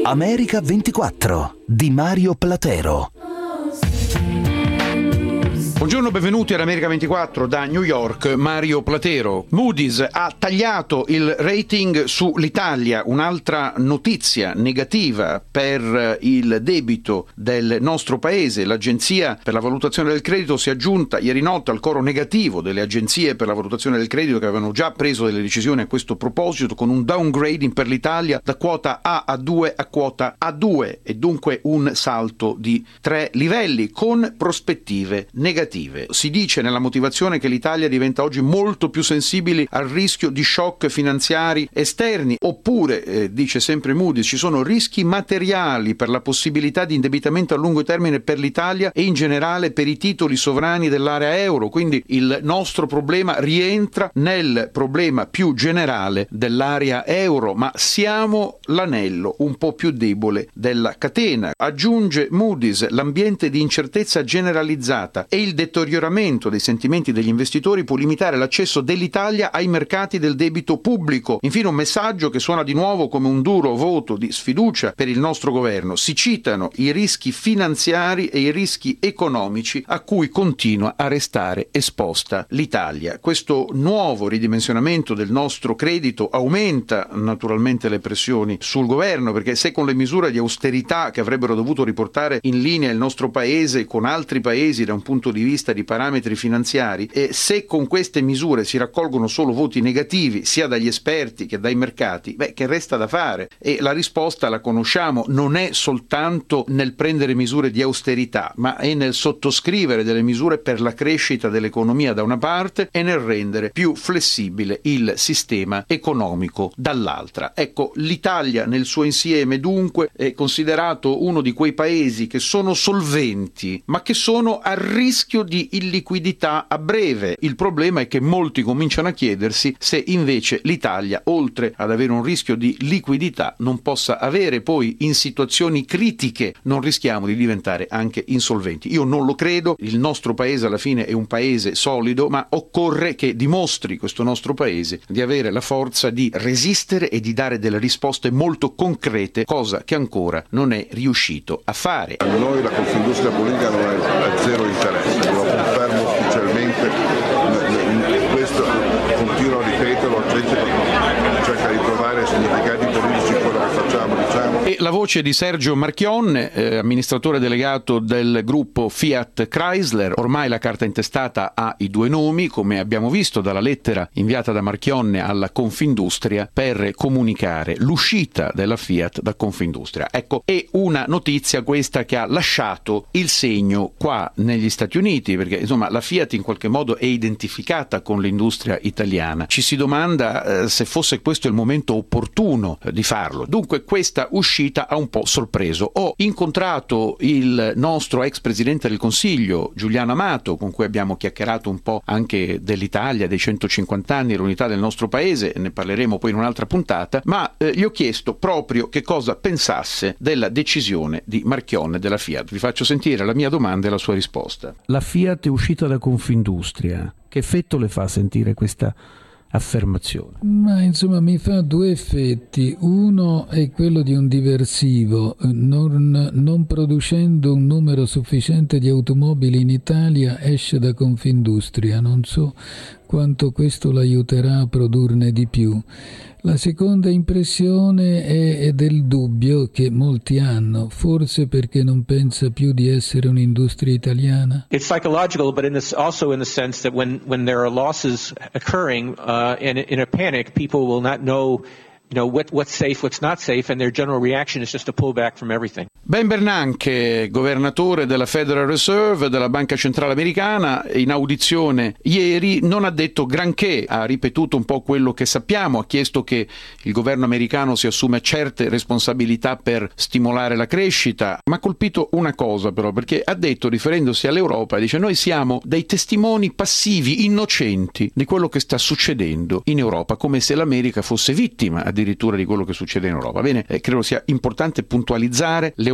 America 24 di Mario Platero. Buongiorno, benvenuti all'America 24 da New York, Mario Platero. Moody's ha tagliato il rating sull'Italia, un'altra notizia negativa per il debito del nostro paese. L'Agenzia per la valutazione del credito si è aggiunta ieri notte al coro negativo delle agenzie per la valutazione del credito che avevano già preso delle decisioni a questo proposito, con un downgrading per l'Italia da quota A a 2 a quota A2 e dunque un salto di 3 livelli con prospettive negative. Si dice nella motivazione che l'Italia diventa oggi molto più sensibile al rischio di shock finanziari esterni, oppure, dice sempre Moody's, ci sono rischi materiali per la possibilità di indebitamento a lungo termine per l'Italia e in generale per i titoli sovrani dell'area euro, quindi il nostro problema rientra nel problema più generale dell'area euro, ma siamo l'anello un po' più debole della catena. Aggiunge Moody's, l'ambiente di incertezza generalizzata e il deterioramento dei sentimenti degli investitori può limitare l'accesso dell'Italia ai mercati del debito pubblico. Infine un messaggio che suona di nuovo come un duro voto di sfiducia per il nostro governo. Si citano i rischi finanziari e i rischi economici a cui continua a restare esposta l'Italia. Questo nuovo ridimensionamento del nostro credito aumenta naturalmente le pressioni sul governo, perché se con le misure di austerità che avrebbero dovuto riportare in linea il nostro paese con altri paesi da un punto di vista di parametri finanziari, e se con queste misure si raccolgono solo voti negativi sia dagli esperti che dai mercati, che resta da fare? E la risposta la conosciamo, non è soltanto nel prendere misure di austerità, ma è nel sottoscrivere delle misure per la crescita dell'economia da una parte e nel rendere più flessibile il sistema economico dall'altra. Ecco, l'Italia nel suo insieme dunque è considerato uno di quei paesi che sono solventi, ma che sono a rischio di illiquidità a breve. Il problema è che molti cominciano a chiedersi se invece l'Italia, oltre ad avere un rischio di liquidità, non possa avere poi in situazioni critiche, non rischiamo di diventare anche insolventi. Io non lo credo, il nostro paese alla fine è un paese solido, ma occorre che dimostri questo nostro paese di avere la forza di resistere e di dare delle risposte molto concrete, cosa che ancora non è riuscito a fare. Noi la Confindustria politica non ha zero interesse, lo confermo ufficialmente, questo continuo a ripeterlo, la gente cerca di trovare significati politici in quello che facciamo, diciamo. E la voce di Sergio Marchionne, amministratore delegato del gruppo Fiat Chrysler. Ormai la carta intestata ha i due nomi, come abbiamo visto dalla lettera inviata da Marchionne alla Confindustria per comunicare l'uscita della Fiat da Confindustria. Ecco, è una notizia questa che ha lasciato il segno qua negli Stati Uniti, perché insomma la Fiat in qualche modo è identificata con l'industria italiana. Ci si domanda se fosse questo il momento opportuno di farlo. Dunque questa uscita ha un po' sorpreso. Ho incontrato il nostro ex presidente del Consiglio, Giuliano Amato, con cui abbiamo chiacchierato un po' anche dell'Italia, dei 150 anni, l'unità del nostro paese, ne parleremo poi in un'altra puntata, ma gli ho chiesto proprio che cosa pensasse della decisione di Marchionne della Fiat. Vi faccio sentire la mia domanda e la sua risposta. La Fiat è uscita da Confindustria. Che effetto le fa sentire questa affermazione? Ma insomma mi fa due effetti. Uno è quello di un diversivo. Non producendo un numero sufficiente di automobili in Italia esce da Confindustria. Non so quanto questo l'aiuterà a produrne di più. La seconda impressione è del dubbio che molti hanno, forse perché non pensa più di essere un'industria italiana. It's psychological, but also in the sense that when there are losses occurring, in a panic, people will not know what's safe, what's not safe, and their general reaction is just to pull back from everything. Ben Bernanke, governatore della Federal Reserve, della Banca Centrale Americana, in audizione ieri non ha detto granché, ha ripetuto un po' quello che sappiamo, ha chiesto che il governo americano si assume certe responsabilità per stimolare la crescita, ma ha colpito una cosa però, perché ha detto, riferendosi all'Europa, dice: noi siamo dei testimoni passivi, innocenti di quello che sta succedendo in Europa, come se l'America fosse vittima addirittura di quello che succede in Europa. Bene, credo sia importante puntualizzare, l'Europa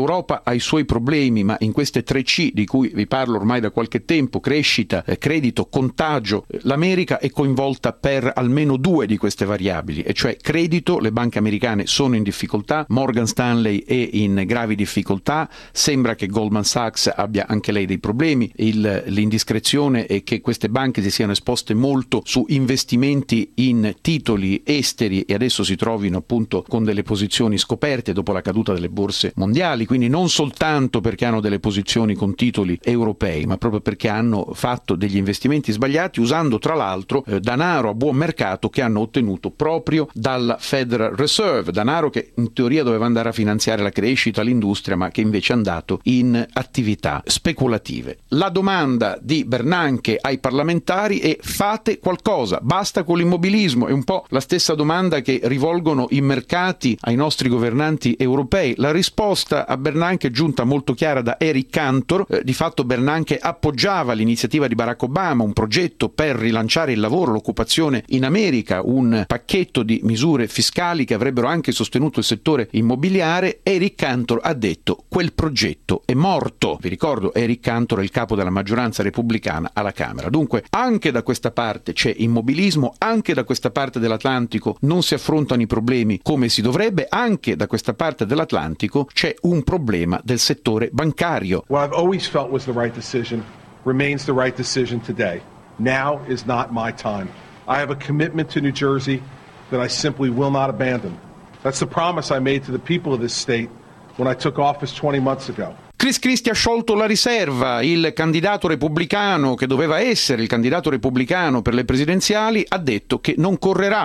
l'Europa ha i suoi problemi, ma in queste 3C di cui vi parlo ormai da qualche tempo, crescita, credito, contagio, l'America è coinvolta per almeno 2 di queste variabili, e cioè credito, le banche americane sono in difficoltà, Morgan Stanley è in gravi difficoltà, sembra che Goldman Sachs abbia anche lei dei problemi, l'indiscrezione è che queste banche si siano esposte molto su investimenti in titoli esteri e adesso si trovino appunto con delle posizioni scoperte dopo la caduta delle borse mondiali, quindi non soltanto perché hanno delle posizioni con titoli europei, ma proprio perché hanno fatto degli investimenti sbagliati usando tra l'altro denaro a buon mercato che hanno ottenuto proprio dalla Federal Reserve, denaro che in teoria doveva andare a finanziare la crescita, l'industria, ma che invece è andato in attività speculative. La domanda di Bernanke ai parlamentari è: fate qualcosa, basta con l'immobilismo. È un po' la stessa domanda che rivolgono i mercati ai nostri governanti europei. La risposta a Bernanke è giunta molto chiara da Eric Cantor. Di fatto Bernanke appoggiava l'iniziativa di Barack Obama, un progetto per rilanciare il lavoro, l'occupazione in America, un pacchetto di misure fiscali che avrebbero anche sostenuto il settore immobiliare. Eric Cantor ha detto: quel progetto è morto. Vi ricordo, Eric Cantor è il capo della maggioranza repubblicana alla Camera. Dunque anche da questa parte c'è immobilismo, anche da questa parte dell'Atlantico non si affrontano i problemi come si dovrebbe, anche da questa parte dell'Atlantico c'è un problema del settore bancario. What I've always felt was the right decision remains the right decision today. Now is not my time. I have a commitment to New Jersey that I simply will not abandon. That's the promise I made to the people of this state when I took office 20 months ago. Chris Christie ha sciolto la riserva, il candidato repubblicano che doveva essere il candidato repubblicano per le presidenziali ha detto che non correrà.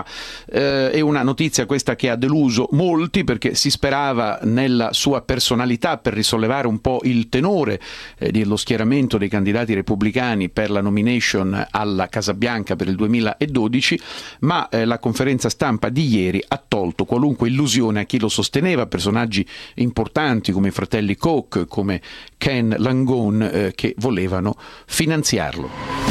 È una notizia questa che ha deluso molti, perché si sperava nella sua personalità per risollevare un po' il tenore dello schieramento dei candidati repubblicani per la nomination alla Casa Bianca per il 2012, ma la conferenza stampa di ieri ha tolto qualunque illusione a chi lo sosteneva, personaggi importanti come i fratelli Koch, come Ken Langone, che volevano finanziarlo.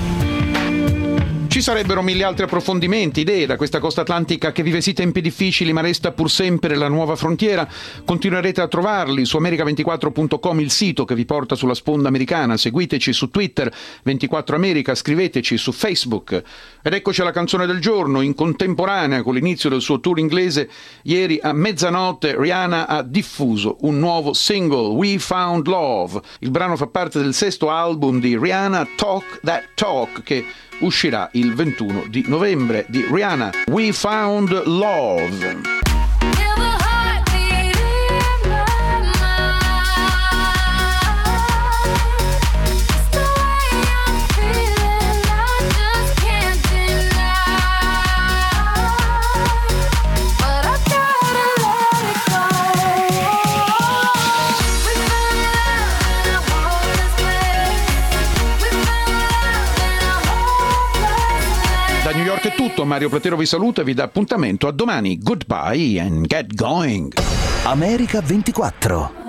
Ci sarebbero mille altri approfondimenti, idee da questa costa atlantica che vive sì tempi difficili ma resta pur sempre la nuova frontiera. Continuerete a trovarli su America24.com, il sito che vi porta sulla sponda americana. Seguiteci su Twitter, 24 America, scriveteci su Facebook. Ed eccoci alla canzone del giorno. In contemporanea con l'inizio del suo tour inglese, ieri a mezzanotte Rihanna ha diffuso un nuovo single, We Found Love. Il brano fa parte del 6º album di Rihanna, Talk That Talk, che uscirà il 21 di novembre. Di Rihanna, We Found Love. Da New York è tutto, Mario Platero vi saluta e vi dà appuntamento a domani. Goodbye and get going. America 24.